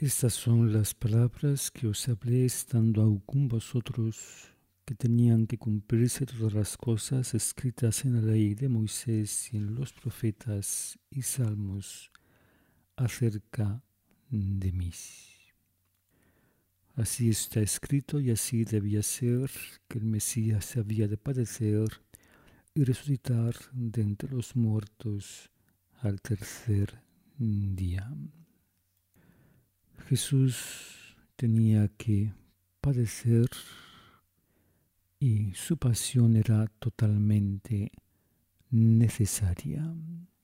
Estas son las palabras que os hablé estando aún con vosotros, que tenían que cumplirse todas las cosas escritas en la ley de Moisés y en los profetas y salmos acerca de mí. Así está escrito y así debía ser, que el Mesías había de padecer y resucitar de entre los muertos al tercer día. Jesús tenía que padecer y su pasión era totalmente necesaria.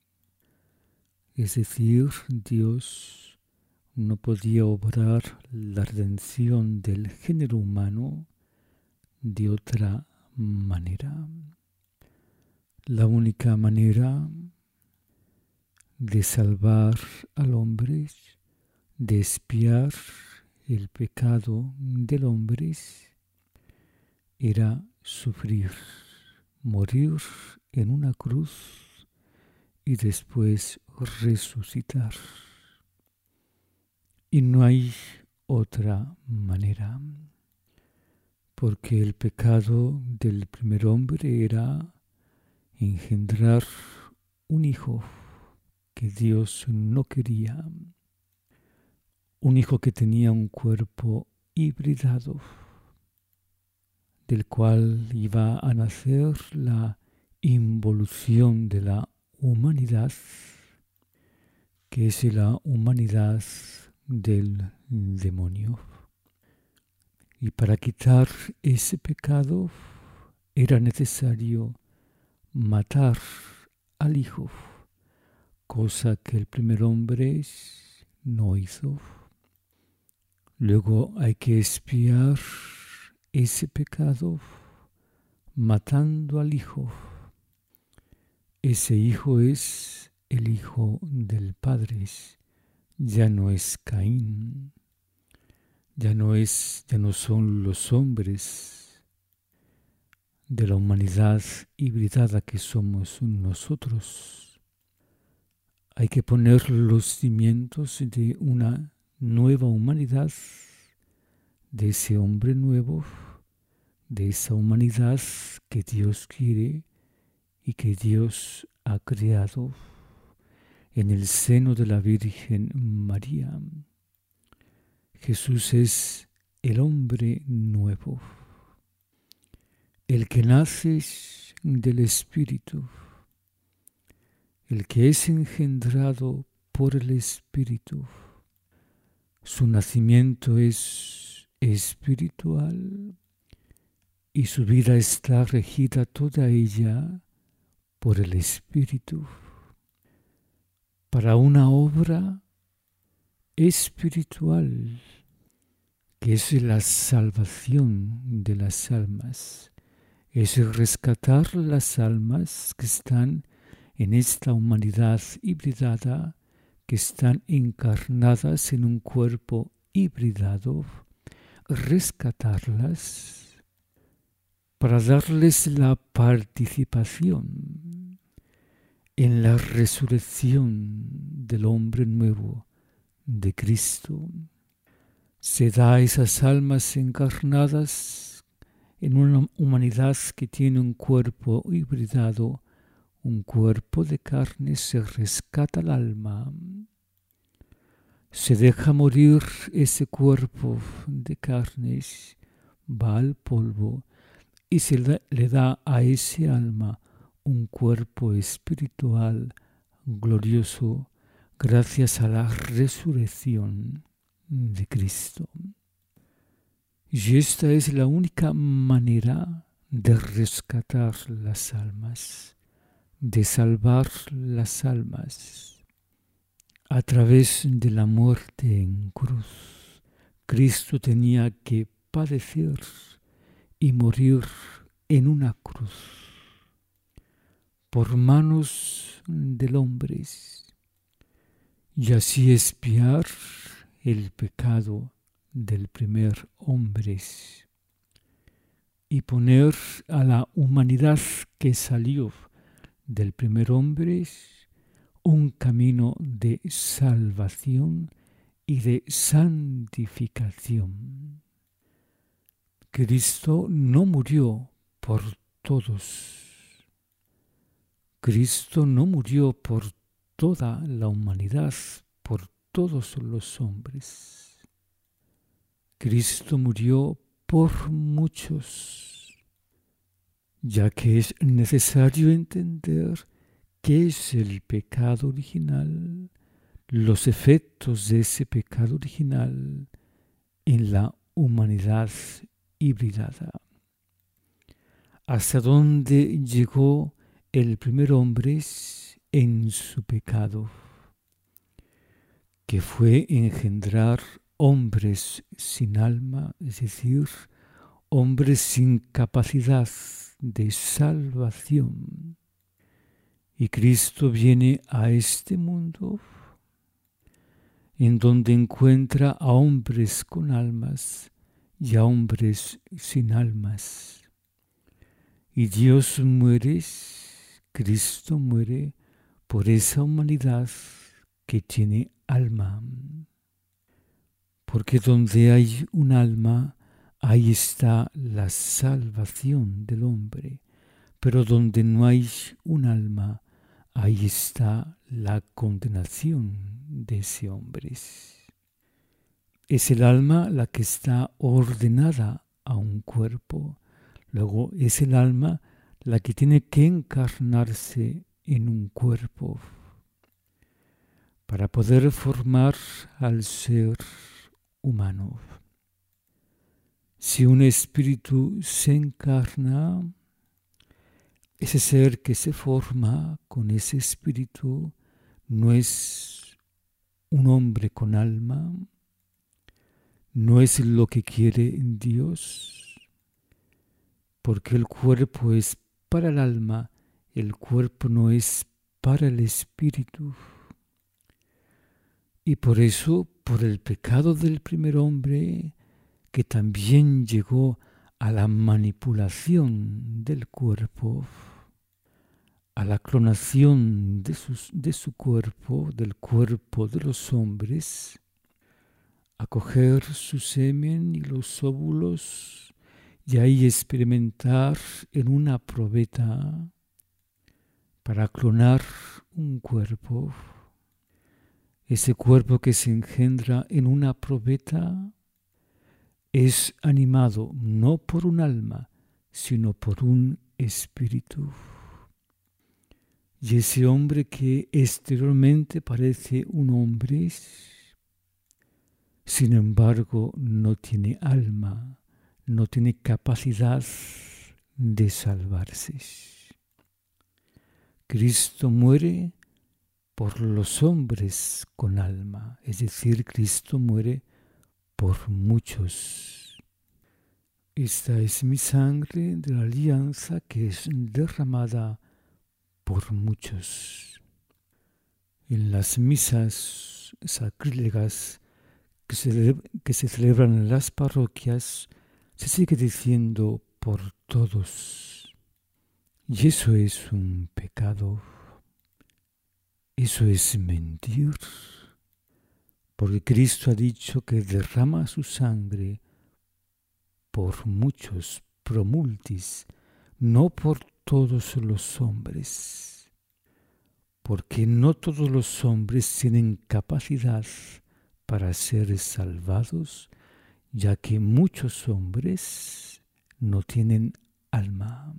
Es decir, Dios no podía obrar la redención del género humano de otra manera. La única manera de salvar al hombre, de expiar el pecado del hombre, era sufrir, morir en una cruz y después resucitar. Y no hay otra manera, porque el pecado del primer hombre era engendrar un hijo que Dios no quería, un hijo que tenía un cuerpo hibridado, del cual iba a nacer la involución de la humanidad, que es la humanidad del demonio. Y para quitar ese pecado era necesario matar al hijo, cosa que el primer hombre no hizo. Luego hay que expiar ese pecado matando al hijo. Ese hijo es el hijo del Padre, ya no es Caín, ya no son los hombres de la humanidad hibridada que somos nosotros. Hay que poner los cimientos de una nueva humanidad, de ese hombre nuevo, de esa humanidad que Dios quiere y que Dios ha creado en el seno de la Virgen María. Jesús es el hombre nuevo, el que nace del Espíritu, el que es engendrado por el Espíritu. Su nacimiento es espiritual y su vida está regida toda ella por el Espíritu, para una obra espiritual, que es la salvación de las almas, es rescatar las almas que están en esta humanidad hibridada, que están encarnadas en un cuerpo hibridado, rescatarlas para darles la participación en la resurrección del hombre nuevo de Cristo. Se da a esas almas encarnadas en una humanidad que tiene un cuerpo hibridado, un cuerpo de carne, se rescata el alma, se deja morir ese cuerpo de carnes, va al polvo y se le da a ese alma un cuerpo espiritual glorioso gracias a la resurrección de Cristo. Y esta es la única manera de rescatar las almas, de salvar las almas. A través de la muerte en cruz, Cristo tenía que padecer y morir en una cruz por manos del hombre, y así expiar el pecado del primer hombre y poner a la humanidad que salió del primer hombre un camino de salvación y de santificación. Cristo no murió por todos. Cristo no murió por toda la humanidad, por todos los hombres. Cristo murió por muchos, ya que es necesario entender qué es el pecado original, los efectos de ese pecado original en la humanidad hibridada. Hasta dónde llegó el primer hombre en su pecado, que fue engendrar hombres sin alma, es decir, hombres sin capacidad de salvación. Y Cristo viene a este mundo en donde encuentra a hombres con almas y a hombres sin almas. Y Dios muere, Cristo muere por esa humanidad que tiene alma. Porque donde hay un alma, ahí está la salvación del hombre. Pero donde no hay un alma, ahí está la condenación de ese hombre. Es el alma la que está ordenada a un cuerpo. Luego es el alma la que tiene que encarnarse en un cuerpo para poder formar al ser humano. Si un espíritu se encarna, ese ser que se forma con ese espíritu no es un hombre con alma, no es lo que quiere Dios, porque el cuerpo es para el alma, el cuerpo no es para el espíritu. Y por eso, por el pecado del primer hombre, que también llegó a la manipulación del cuerpo, a la clonación de su cuerpo, del cuerpo de los hombres, a coger su semen y los óvulos y ahí experimentar en una probeta para clonar un cuerpo. Ese cuerpo que se engendra en una probeta es animado no por un alma, sino por un espíritu. Y ese hombre que exteriormente parece un hombre, sin embargo no tiene alma, no tiene capacidad de salvarse. Cristo muere por los hombres con alma, es decir, Cristo muere por muchos. Esta es mi sangre de la alianza que es derramada por muchos. En las misas sacrílegas que se celebran en las parroquias, se sigue diciendo por todos. Y eso es un pecado. Eso es mentir. Porque Cristo ha dicho que derrama su sangre por muchos, pro multis, no por todos los hombres. Porque no todos los hombres tienen capacidad para ser salvados, ya que muchos hombres no tienen alma.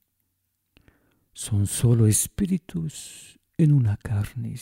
Son solo espíritus en una carne.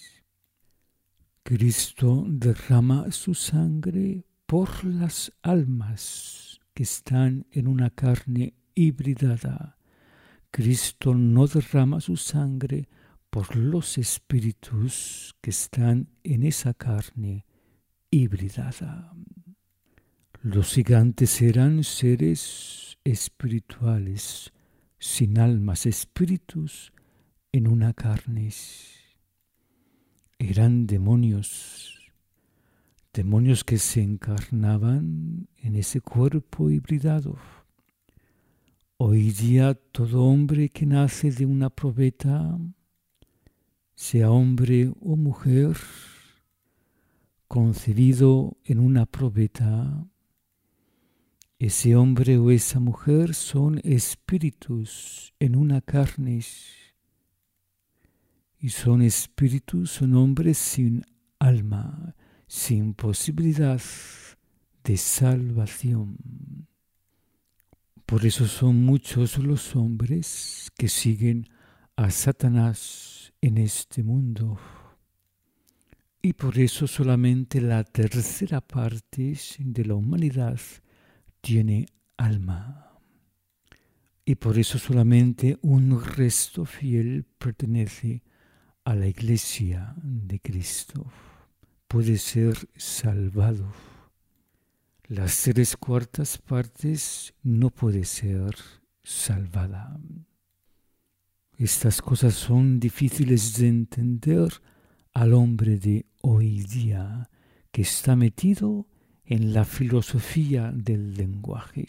Cristo derrama su sangre por las almas que están en una carne hibridada. Cristo no derrama su sangre por los espíritus que están en esa carne hibridada. Los gigantes eran seres espirituales, sin almas, espíritus en una carne. Eran demonios que se encarnaban en ese cuerpo hibridado. Hoy día todo hombre que nace de una probeta, sea hombre o mujer, concebido en una probeta. Ese hombre o esa mujer son espíritus en una carne. Y son espíritus, son hombres sin alma, sin posibilidad de salvación. Por eso son muchos los hombres que siguen a Satanás en este mundo. Y por eso solamente la tercera parte de la humanidad tiene alma. Y por eso solamente un resto fiel pertenece a la Iglesia de Cristo. Puede ser salvado. Las 3/4 partes no puede ser salvada. Estas cosas son difíciles de entender al hombre de hoy día, que está metido en la filosofía del lenguaje,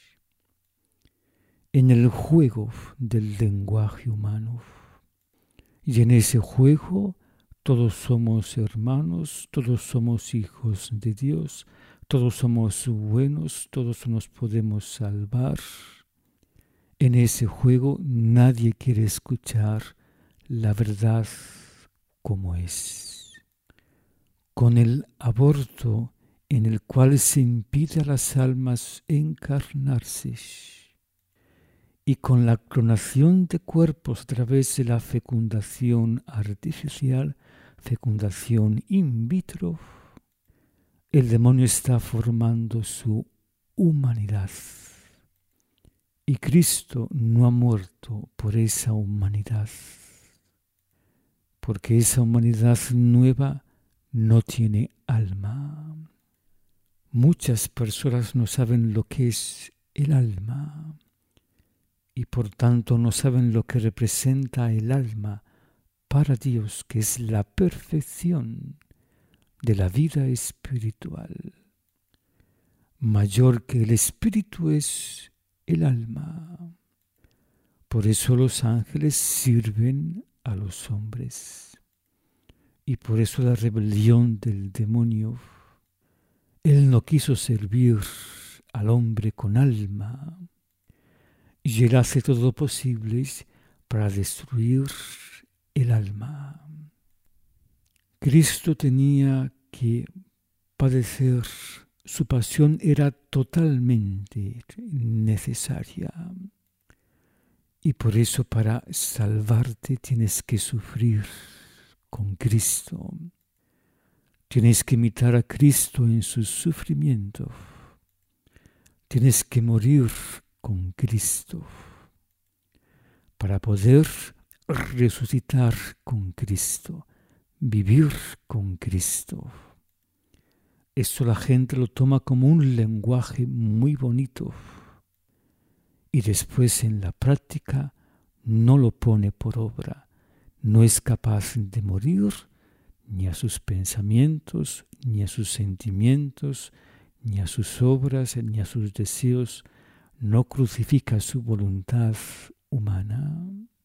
en el juego del lenguaje humano. Y en ese juego todos somos hermanos, todos somos hijos de Dios, todos somos buenos, todos nos podemos salvar. En ese juego nadie quiere escuchar la verdad como es. Con el aborto en el cual se impide a las almas encarnarse, y con la clonación de cuerpos a través de la fecundación artificial, fecundación in vitro, el demonio está formando su humanidad. Y Cristo no ha muerto por esa humanidad, porque esa humanidad nueva no tiene alma. Muchas personas no saben lo que es el alma y por tanto no saben lo que representa el alma para Dios, que es la perfección de la vida espiritual. Mayor que el espíritu es el alma. Por eso los ángeles sirven a los hombres. Y por eso la rebelión del demonio. Él no quiso servir al hombre con alma. Y él hace todo lo posible para destruir el alma. Cristo tenía que padecer. Su pasión era totalmente necesaria. Y por eso para salvarte tienes que sufrir con Cristo. Tienes que imitar a Cristo en sus sufrimientos. Tienes que morir con Cristo para poder resucitar con Cristo, vivir con Cristo. Esto la gente lo toma como un lenguaje muy bonito y después en la práctica no lo pone por obra. No es capaz de morir ni a sus pensamientos, ni a sus sentimientos, ni a sus obras, ni a sus deseos. No crucifica su voluntad humana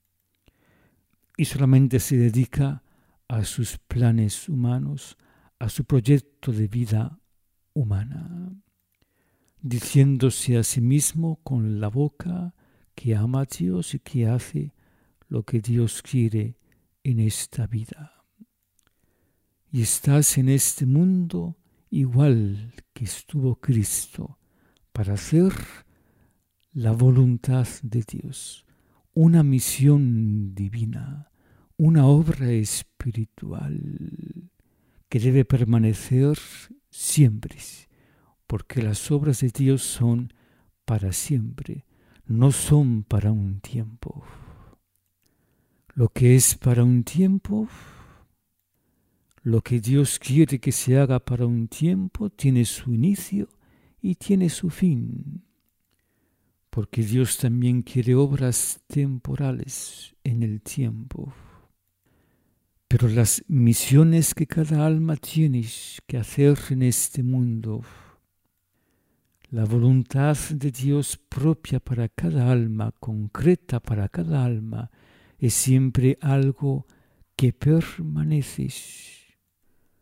y solamente se dedica a sus planes humanos, a su proyecto de vida humana, diciéndose a sí mismo con la boca que ama a Dios y que hace lo que Dios quiere en esta vida. Y estás en este mundo igual que estuvo Cristo para hacer la voluntad de Dios, una misión divina, una obra espiritual que debe permanecer siempre, porque las obras de Dios son para siempre, no son para un tiempo. Lo que es para un tiempo, lo que Dios quiere que se haga para un tiempo, tiene su inicio y tiene su fin. Porque Dios también quiere obras temporales en el tiempo. Pero las misiones que cada alma tiene que hacer en este mundo, la voluntad de Dios propia para cada alma, concreta para cada alma, es siempre algo que permanece.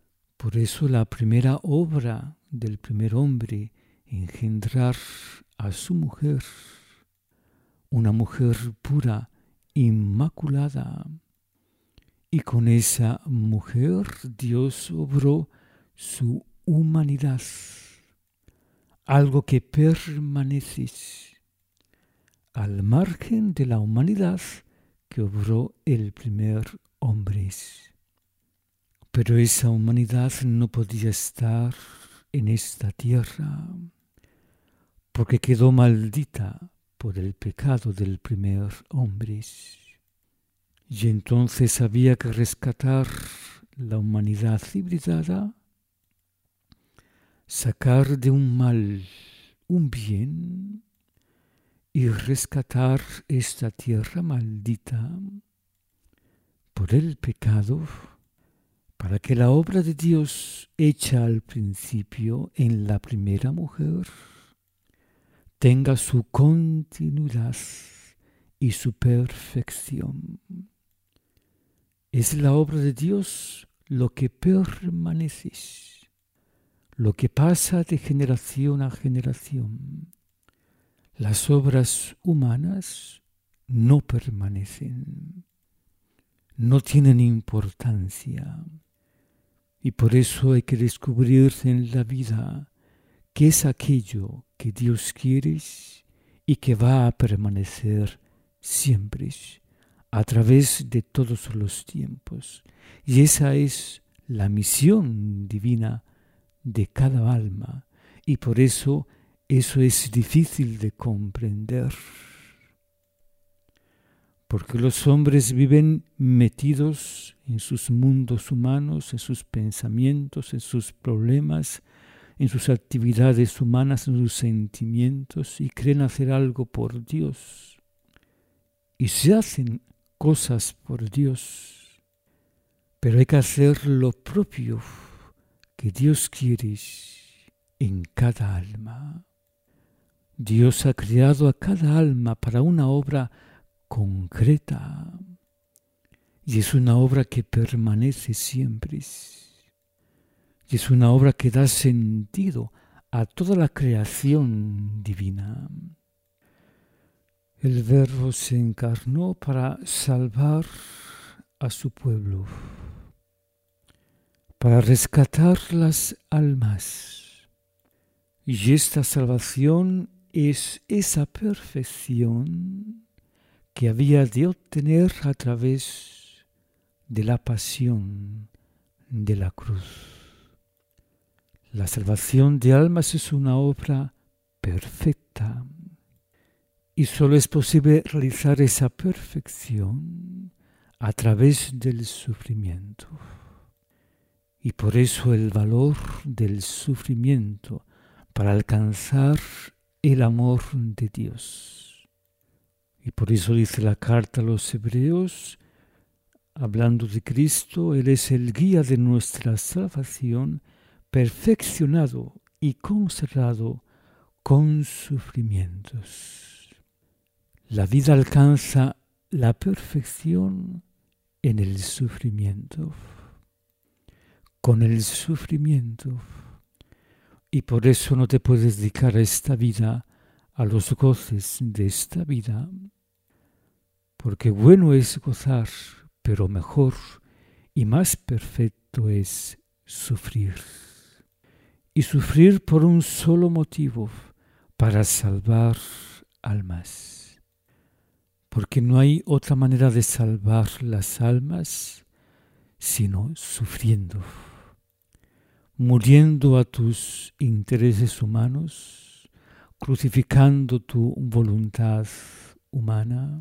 Por eso la primera obra del primer hombre, engendrar a su mujer, una mujer pura, inmaculada. Y con esa mujer Dios obró su humanidad, algo que permanece al margen de la humanidad que obró el primer hombre. Pero esa humanidad no podía estar en esta tierra porque quedó maldita por el pecado del primer hombre. Y entonces había que rescatar la humanidad hibridada, sacar de un mal un bien y rescatar esta tierra maldita por el pecado, para que la obra de Dios hecha al principio en la primera mujer tenga su continuidad y su perfección. Es la obra de Dios lo que permanece, lo que pasa de generación a generación. Las obras humanas no permanecen, no tienen importancia. Y por eso hay que descubrir en la vida qué es aquello que Dios quiere y que va a permanecer siempre, a través de todos los tiempos. Y esa es la misión divina de cada alma. Y por eso es difícil de comprender. Porque los hombres viven metidos en sus mundos humanos, en sus pensamientos, en sus problemas, en sus actividades humanas, en sus sentimientos, y creen hacer algo por Dios. Y se hacen cosas por Dios, pero hay que hacer lo propio que Dios quiere en cada alma. Dios ha creado a cada alma para una obra concreta, y es una obra que permanece siempre, y es una obra que da sentido a toda la creación divina. El Verbo se encarnó para salvar a su pueblo, para rescatar las almas, y esta salvación es esa perfección que había de obtener a través de la pasión de la cruz. La salvación de almas es una obra perfecta y solo es posible realizar esa perfección a través del sufrimiento. Y por eso el valor del sufrimiento para alcanzar el amor de Dios. Y por eso dice la carta a los Hebreos, hablando de Cristo, Él es el guía de nuestra salvación, perfeccionado y consagrado con sufrimientos. La vida alcanza la perfección en el sufrimiento, con el sufrimiento. Y por eso no te puedes dedicar a esta vida, a los goces de esta vida, porque bueno es gozar, pero mejor y más perfecto es sufrir. Y sufrir por un solo motivo, para salvar almas. Porque no hay otra manera de salvar las almas sino sufriendo, muriendo a tus intereses humanos, crucificando tu voluntad humana,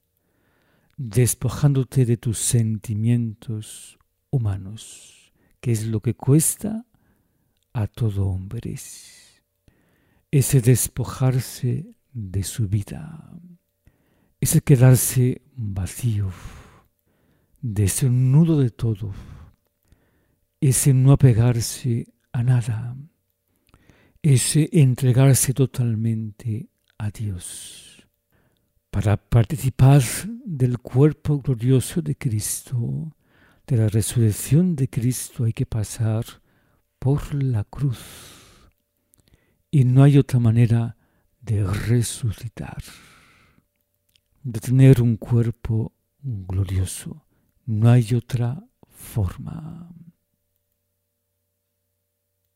despojándote de tus sentimientos humanos, que es lo que cuesta a todo hombre. Ese despojarse de su vida, ese quedarse vacío, desnudo de todo, ese no apegarse a nada, ese entregarse totalmente a Dios, para participar del cuerpo glorioso de Cristo, de la resurrección de Cristo hay que pasar por la cruz. Y no hay otra manera de resucitar, de tener un cuerpo glorioso. No hay otra forma.